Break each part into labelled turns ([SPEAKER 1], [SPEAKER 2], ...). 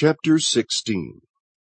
[SPEAKER 1] Chapter 16.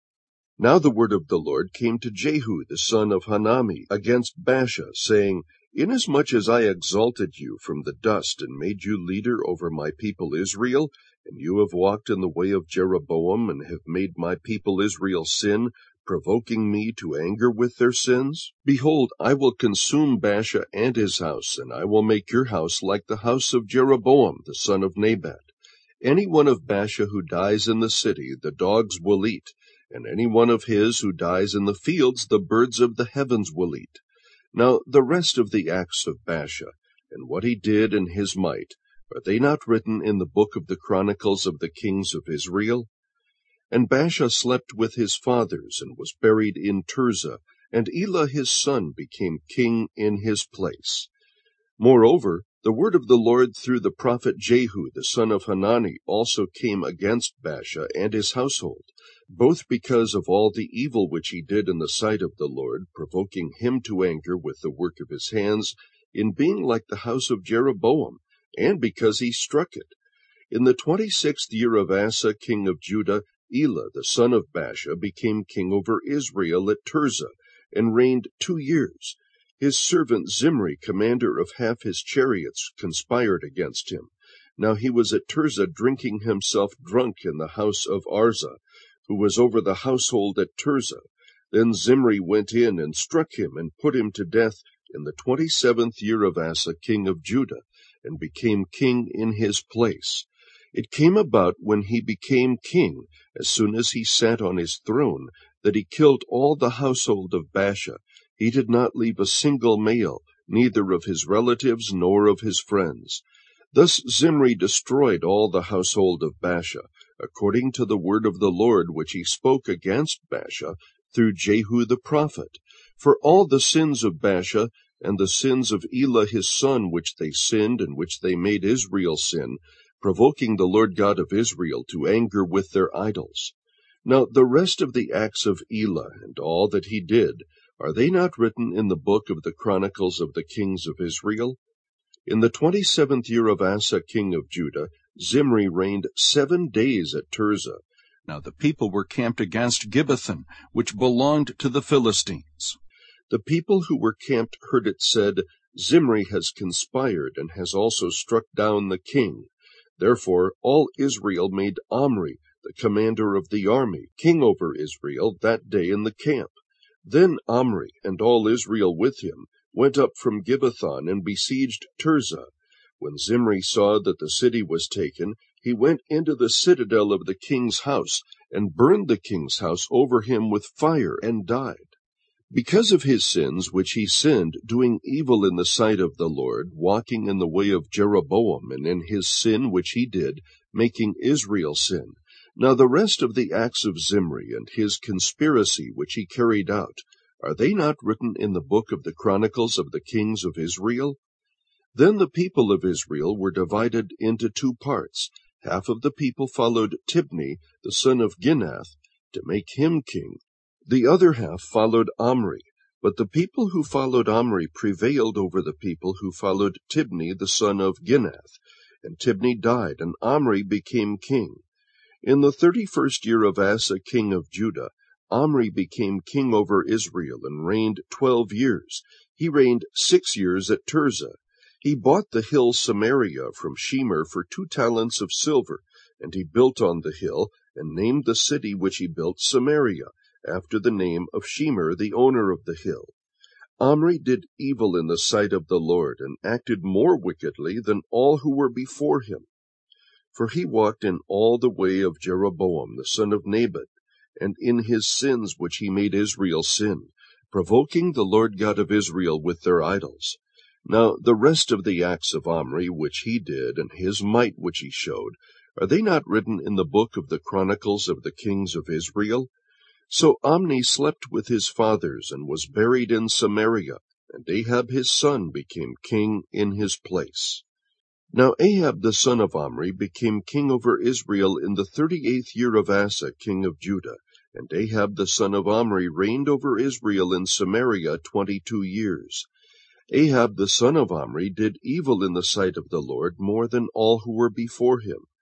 [SPEAKER 1] Now the word of the Lord came to Jehu the son of Hanani against Baasha, saying, Inasmuch as I exalted you from the dust, and made you leader over my people Israel, and you have walked in the way of Jeroboam, and have made my people Israel sin, provoking me to anger with their sins, behold, I will consume Baasha and his house, and I will make your house like the house of Jeroboam the son of Nebat. Any one of Baasha who dies in the city, the dogs will eat, and any one of his who dies in the fields, the birds of the heavens will eat. Now the rest of the acts of Baasha, and what he did and his might, are they not written in the book of the chronicles of the kings of Israel? And Baasha slept with his fathers, and was buried in Tirzah, and Elah his son became king in his place. Moreover, the word of the Lord through the prophet Jehu the son of Hanani also came against Baasha and his household, both because of all the evil which he did in the sight of the Lord, provoking him to anger with the work of his hands, in being like the house of Jeroboam, and because he struck it. In the 26th year of Asa king of Judah, Elah the son of Baasha became king over Israel at Tirzah, and reigned 2 years. His servant Zimri, commander of half his chariots, conspired against him. Now he was at Tirzah drinking himself drunk in the house of Arza, who was over the household at Tirzah. Then Zimri went in and struck him, and put him to death in the 27th year of Asa king of Judah, and became king in his place. It came about when he became king, as soon as he sat on his throne, that he killed all the household of Baasha. He did not leave a single male, neither of his relatives nor of his friends. Thus Zimri destroyed all the household of Baasha, according to the word of the Lord which he spoke against Baasha through Jehu the prophet. For all the sins of Baasha, and the sins of Elah his son, which they sinned, and which they made Israel sin, provoking the Lord God of Israel to anger with their idols. Now the rest of the acts of Elah, and all that he did, are they not written in the book of the chronicles of the kings of Israel? In the 27th year of Asa king of Judah, Zimri reigned 7 days at Tirzah. Now the people were camped against Gibbethon, which belonged to the Philistines. The people who were camped heard it said, Zimri has conspired, and has also struck down the king. Therefore all Israel made Omri, the commander of the army, king over Israel that day in the camp. Then Omri, and all Israel with him, went up from Gibbethon, and besieged Tirzah. When Zimri saw that the city was taken, he went into the citadel of the king's house, and burned the king's house over him with fire, and died. Because of his sins which he sinned, doing evil in the sight of the Lord, walking in the way of Jeroboam, and in his sin which he did, making Israel sin. Now the rest of the acts of Zimri, and his conspiracy which he carried out, are they not written in the book of the chronicles of the kings of Israel? Then the people of Israel were divided into 2 parts. Half of the people followed Tibni, the son of Ginath, to make him king. The other half followed Omri. But the people who followed Omri prevailed over the people who followed Tibni, the son of Ginath. And Tibni died, and Omri became king. In the 31st year of Asa king of Judah, Omri became king over Israel, and reigned 12 years. He reigned 6 years at Tirzah. He bought the hill Samaria from Shemer for 2 talents of silver, and he built on the hill, and named the city which he built Samaria, after the name of Shemer, the owner of the hill. Omri did evil in the sight of the Lord, and acted more wickedly than all who were before him. For he walked in all the way of Jeroboam the son of Nebat, and in his sins which he made Israel sin, provoking the Lord God of Israel with their idols. Now the rest of the acts of Omri which he did, and his might which he showed, are they not written in the book of the chronicles of the kings of Israel? So Omri slept with his fathers, and was buried in Samaria, and Ahab his son became king in his place. Now Ahab the son of Omri became king over Israel in the 38th year of Asa king of Judah, and Ahab the son of Omri reigned over Israel in Samaria 22 years. Ahab the son of Omri did evil in the sight of the Lord more than all who were before him.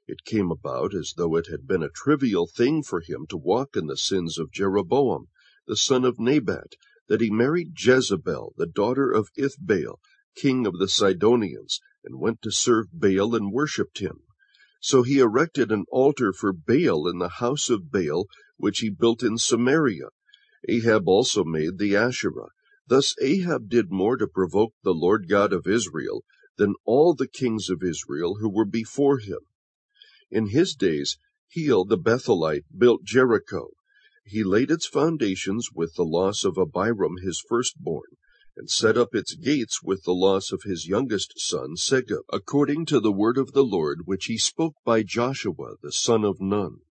[SPEAKER 1] It came about as though it had been a trivial thing for him to walk in the sins of Jeroboam, the son of Nebat, that he married Jezebel, the daughter of Ithbaal, king of the Sidonians, and went to serve Baal and worshipped him. So he erected an altar for Baal in the house of Baal, which he built in Samaria. Ahab also made the Asherah. Thus Ahab did more to provoke the Lord God of Israel than all the kings of Israel who were before him. In his days, Heel the Bethelite built Jericho. He laid its foundations with the loss of Abiram his firstborn, and set up its gates with the loss of his youngest son Segub, according to the word of the Lord which he spoke by Joshua the son of Nun.